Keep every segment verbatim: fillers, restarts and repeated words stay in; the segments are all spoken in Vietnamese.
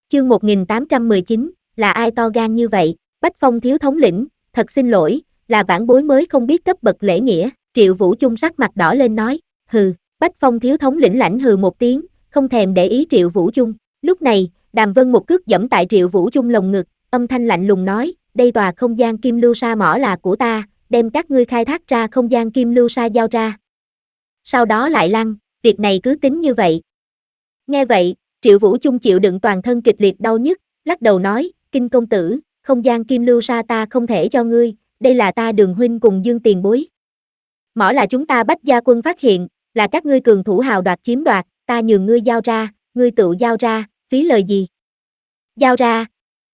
Chương một nghìn tám trăm mười chín, là ai to gan như vậy? Bách Phong thiếu thống lĩnh, thật xin lỗi, là vãn bối mới không biết cấp bậc lễ nghĩa. Triệu Vũ Chung sắc mặt đỏ lên nói, hừ. Bách Phong thiếu thống lĩnh lãnh hừ một tiếng, không thèm để ý Triệu Vũ Chung. Lúc này, Đàm Vân một cước giẫm tại Triệu Vũ Chung lồng ngực, âm thanh lạnh lùng nói, đây tòa không gian kim lưu sa mỏ là của ta, đem các ngươi khai thác ra không gian kim lưu sa giao ra. Sau đó lại lăn, việc này cứ tính như vậy. Nghe vậy, Triệu Vũ Chung chịu đựng toàn thân kịch liệt đau nhức, lắc đầu nói, Kinh công tử, không gian kim lưu sa ta không thể cho ngươi, đây là ta Đường huynh cùng Dương tiền bối. Mỏ là chúng ta Bách gia quân phát hiện, là các ngươi cường thủ hào đoạt chiếm đoạt, ta nhường ngươi giao ra, ngươi tự giao ra, phí lời gì? Giao ra.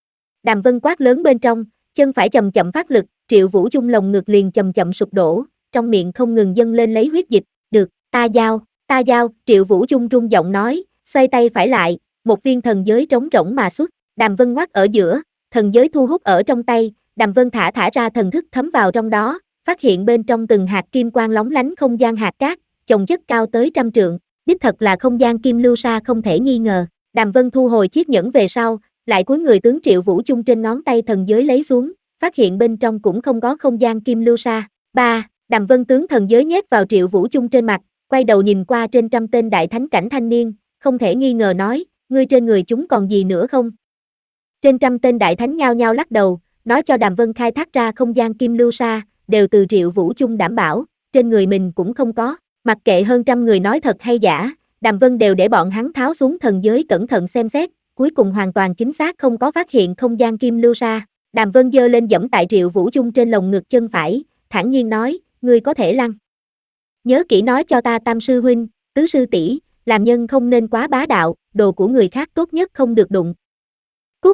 Đàm Vân quát lớn bên trong, chân phải chậm chậm phát lực, Triệu Vũ Chung lồng ngực liền chậm chậm sụp đổ, trong miệng không ngừng dâng lên lấy huyết dịch, được, ta giao, ta giao, Triệu Vũ Chung rung giọng nói, xoay tay phải lại, một viên thần giới trống rỗng mà xuất, Đàm Vân ngoắt ở giữa, thần giới thu hút ở trong tay, Đàm Vân thả thả ra thần thức thấm vào trong đó, phát hiện bên trong từng hạt kim quang lóng lánh không gian hạt cát, chồng chất cao tới trăm trượng, đích thật là không gian kim lưu sa không thể nghi ngờ. Đàm Vân thu hồi chiếc nhẫn về sau, lại cúi người tướng Triệu Vũ Chung trên ngón tay thần giới lấy xuống, phát hiện bên trong cũng không có không gian kim lưu sa. ba. Đàm Vân tướng thần giới nhét vào Triệu Vũ Chung trên mặt, quay đầu nhìn qua trên trăm tên đại thánh cảnh thanh niên, không thể nghi ngờ nói, ngươi trên người chúng còn gì nữa không? Trên trăm tên đại thánh nhao nhao lắc đầu, nói cho Đàm Vân khai thác ra không gian kim lưu sa, đều từ Triệu Vũ Chung đảm bảo, trên người mình cũng không có. Mặc kệ hơn trăm người nói thật hay giả, Đàm Vân đều để bọn hắn tháo xuống thần giới cẩn thận xem xét, cuối cùng hoàn toàn chính xác không có phát hiện không gian kim lưu sa. Đàm Vân giơ lên giẫm tại Triệu Vũ Chung trên lồng ngực chân phải, thản nhiên nói, ngươi có thể lăn. Nhớ kỹ nói cho ta Tam sư huynh, Tứ sư tỷ, làm nhân không nên quá bá đạo, đồ của người khác tốt nhất không được đụng. Cút.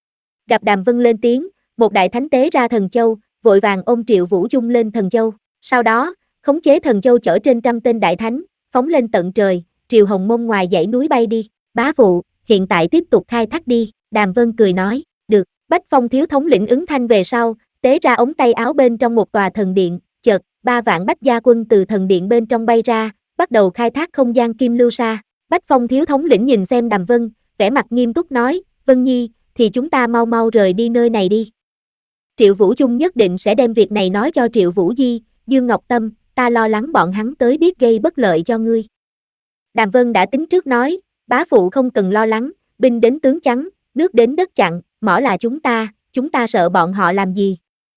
Gặp Đàm Vân lên tiếng, một đại thánh tế ra thần châu, vội vàng ôm Triệu Vũ Chung lên thần châu. Sau đó, khống chế thần châu chở trên trăm tên đại thánh, phóng lên tận trời, Triều Hồng Mông ngoài dãy núi bay đi. Bá phụ, hiện tại tiếp tục khai thác đi, Đàm Vân cười nói, được. Bách Phong thiếu thống lĩnh ứng thanh về sau, tế ra ống tay áo bên trong một tòa thần điện, chợt, ba vạn Bách gia quân từ thần điện bên trong bay ra, bắt đầu khai thác không gian kim lưu sa. Bách Phong thiếu thống lĩnh nhìn xem Đàm Vân, vẻ mặt nghiêm túc nói, Vân Nhi, thì chúng ta mau mau rời đi nơi này đi. Triệu Vũ Chung nhất định sẽ đem việc này nói cho Triệu Vũ Di, Dương Ngọc Tâm, ta lo lắng bọn hắn tới biết gây bất lợi cho ngươi. Đàm Vân đã tính trước nói, bá phụ không cần lo lắng, binh đến tướng chắn, nước đến đất chặn, mỏ là chúng ta, chúng ta sợ bọn họ làm gì.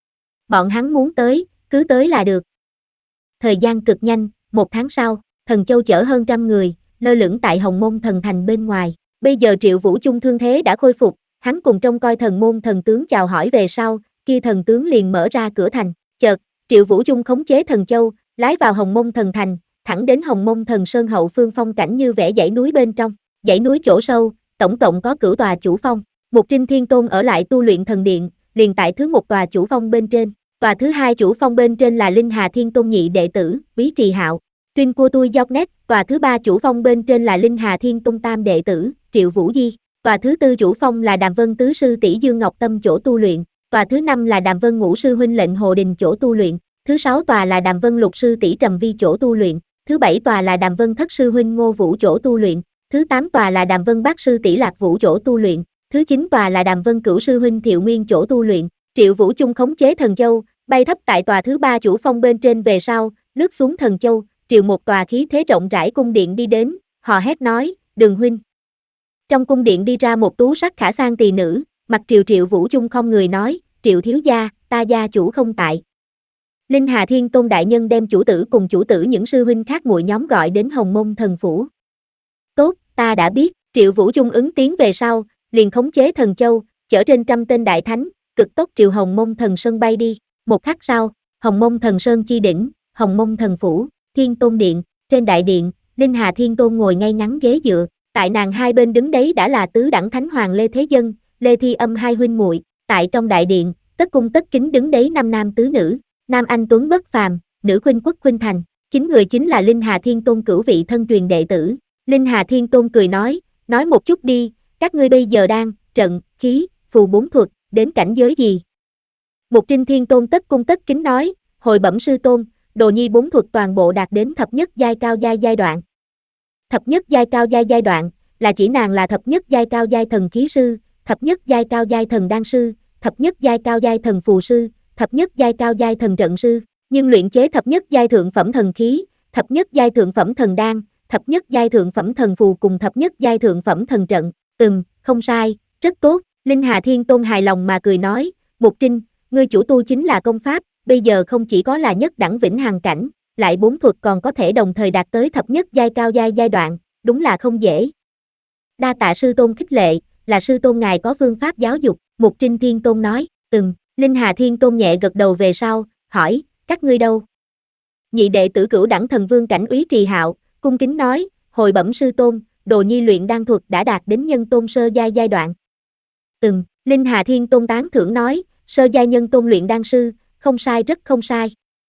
Bọn hắn muốn tới, cứ tới là được. Thời gian cực nhanh, một tháng sau, Thần Châu chở hơn trăm người, lơ lửng tại Hồng Môn thần thành bên ngoài. Bây giờ Triệu Vũ Chung thương thế đã khôi phục, hắn cùng trông coi thần môn thần tướng chào hỏi về sau, kia thần tướng liền mở ra cửa thành. Chợt, Triệu Vũ Chung khống chế thần châu, lái vào Hồng Môn thần thành, thẳng đến Hồng Môn thần sơn hậu phương phong cảnh như vẽ dãy núi bên trong. Dãy núi chỗ sâu, tổng cộng có cửu tòa chủ phong. Mục Trinh Thiên Tôn ở lại tu luyện thần điện, liền tại thứ một tòa chủ phong bên trên. Tòa thứ hai chủ phong bên trên là Linh Hà Thiên Tôn nhị đệ tử, Quý Trì Hạo. Tuyên Cua Tui Dọc Nét, tòa thứ ba chủ phong bên trên là Linh Hà Thiên Tôn tam đệ tử, Triệu Vũ Di. Tòa thứ tư chủ phong là Đàm Vân tứ sư tỷ Dương Ngọc Tâm chỗ tu luyện. Tòa thứ năm là Đàm Vân ngũ sư huynh Lệnh Hồ Đình chỗ tu luyện. Thứ sáu tòa là Đàm Vân lục sư tỷ Trầm Vi chỗ tu luyện. Thứ bảy tòa là Đàm Vân thất sư huynh Ngô Vũ chỗ tu luyện. Thứ tám tòa là Đàm Vân bát sư tỷ Lạc Vũ chỗ tu luyện. Thứ chín tòa là Đàm Vân cửu sư huynh Thiệu Nguyên chỗ tu luyện. Triệu Vũ Chung khống chế thần châu, bay thấp tại tòa thứ ba chủ phong bên trên về sau, lướt xuống thần châu, triệu một tòa khí thế rộng rãi cung điện đi đến, họ hét nói, Đường huynh. Trong cung điện đi ra một tú sắc khả sang tỳ nữ, mặt Triệu Triệu Vũ Chung không người nói, Triệu thiếu gia, ta gia chủ không tại. Linh Hà Thiên Tôn đại nhân đem chủ tử cùng chủ tử những sư huynh khác muội nhóm gọi đến Hồng Môn thần phủ. Tốt, ta đã biết, Triệu Vũ Chung ứng tiếng về sau, liền khống chế thần châu, chở trên trăm tên đại thánh, cực tốc Triệu Hồng Môn thần sơn bay đi. Một khắc sau, Hồng Môn thần sơn chi đỉnh, Hồng Môn thần phủ, Thiên Tôn điện, trên đại điện, Linh Hà Thiên Tôn ngồi ngay ngắn ghế dựa, tại nàng hai bên đứng đấy đã là tứ đẳng thánh hoàng Lê Thế Dân, Lê Thi Âm hai huynh muội. Tại trong đại điện, tất cung tất kính đứng đấy năm nam tứ nữ, nam anh tuấn bất phàm, nữ khuynh quốc khuynh thành, chính người chính là Linh Hà Thiên Tôn cửu vị thân truyền đệ tử. Linh Hà Thiên Tôn cười nói, nói một chút đi, các ngươi bây giờ đang trận, khí, phù bốn thuật, đến cảnh giới gì? Mục Trinh Thiên Tôn tất cung tất kính nói, hồi bẩm sư tôn, đồ nhi bốn thuật toàn bộ đạt đến thập nhất giai cao giai giai đoạn. Thập nhất giai cao giai giai đoạn là chỉ nàng là thập nhất giai cao giai thần khí sư, thập nhất giai cao giai thần đan sư, thập nhất giai cao giai thần phù sư, thập nhất giai cao giai thần trận sư, nhưng luyện chế thập nhất giai thượng phẩm thần khí, thập nhất giai thượng phẩm thần đan, thập nhất giai thượng phẩm thần phù cùng thập nhất giai thượng phẩm thần trận. Ừm, không sai, rất tốt. Linh Hà Thiên Tôn hài lòng mà cười nói, Mục Trinh, ngươi chủ tu chính là công pháp, bây giờ không chỉ có là nhất đẳng vĩnh hằng cảnh, lại bốn thuật còn có thể đồng thời đạt tới thập nhất giai cao giai giai đoạn, đúng là không dễ. Đa tạ sư tôn khích lệ, là sư tôn ngài có phương pháp giáo dục, Mục Trinh Thiên Tôn nói, ừm, Linh Hà Thiên Tôn nhẹ gật đầu về sau, hỏi, các ngươi đâu? Nhị đệ tử cửu đẳng thần vương cảnh Úy Trì Hạo, cung kính nói, hồi bẩm sư tôn, đồ nhi luyện đan thuật đã đạt đến nhân tôn sơ giai giai đoạn. Ừm, Linh Hà Thiên Tôn tán thưởng nói, sơ giai nhân tôn luyện đan sư, không sai rất không sai.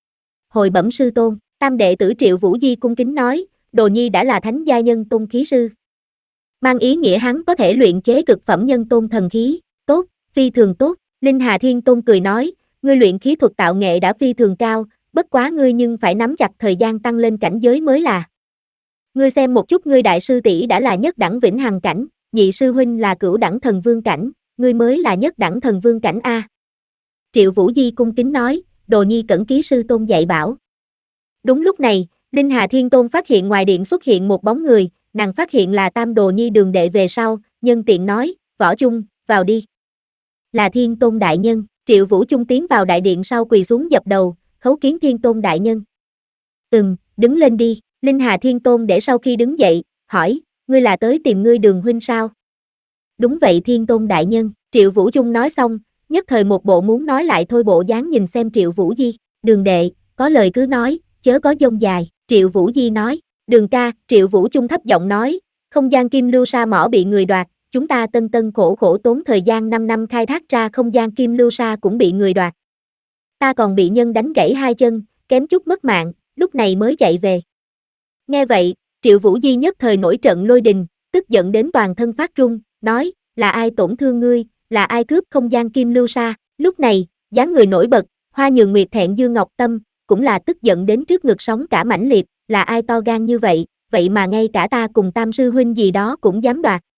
Hồi bẩm sư tôn, tam đệ tử Triệu Vũ Di cung kính nói, đồ nhi đã là thánh giai nhân tôn khí sư. Mang ý nghĩa hắn có thể luyện chế cực phẩm nhân tôn thần khí, tốt, phi thường tốt. Linh Hà Thiên Tôn cười nói, ngươi luyện khí thuật tạo nghệ đã phi thường cao, bất quá ngươi nhưng phải nắm chặt thời gian tăng lên cảnh giới mới là. Ngươi xem một chút ngươi đại sư tỷ đã là nhất đẳng vĩnh hằng cảnh, nhị sư huynh là cửu đẳng thần vương cảnh, ngươi mới là nhất đẳng thần vương cảnh a. Triệu Vũ Di cung kính nói, đồ nhi cẩn ký sư tôn dạy bảo. Đúng lúc này, Linh Hà Thiên Tôn phát hiện ngoài điện xuất hiện một bóng người, nàng phát hiện là Tam Đồ Nhi đường đệ về sau, nhân tiện nói, Võ Chung, vào đi. Là Thiên Tôn đại nhân, Triệu Vũ Chung tiến vào đại điện sau quỳ xuống dập đầu, khấu kiến Thiên Tôn đại nhân. Ừm, đứng lên đi, Linh Hà Thiên Tôn để sau khi đứng dậy, hỏi, ngươi là tới tìm ngươi đường huynh sao? Đúng vậy Thiên Tôn đại nhân, Triệu Vũ Chung nói xong, nhất thời một bộ muốn nói lại thôi bộ dáng nhìn xem Triệu Vũ Di, đường đệ, có lời cứ nói, chớ có dông dài, Triệu Vũ Di nói, đường ca, Triệu Vũ Chung thấp giọng nói, không gian kim lưu sa mỏ bị người đoạt, chúng ta tân tân khổ khổ tốn thời gian năm năm khai thác ra không gian kim lưu sa cũng bị người đoạt. Ta còn bị nhân đánh gãy hai chân, kém chút mất mạng, lúc này mới chạy về. Nghe vậy, Triệu Vũ Di nhất thời nổi trận lôi đình, tức giận đến toàn thân phát run, nói, là ai tổn thương ngươi, là ai cướp không gian kim lưu sa, lúc này, dáng người nổi bật, Hoa Nhường Nguyệt thẹn Dương Ngọc Tâm, cũng là tức giận đến trước ngực sóng cả mãnh liệt, là ai to gan như vậy, vậy mà ngay cả ta cùng tam sư huynh gì đó cũng dám đoạt,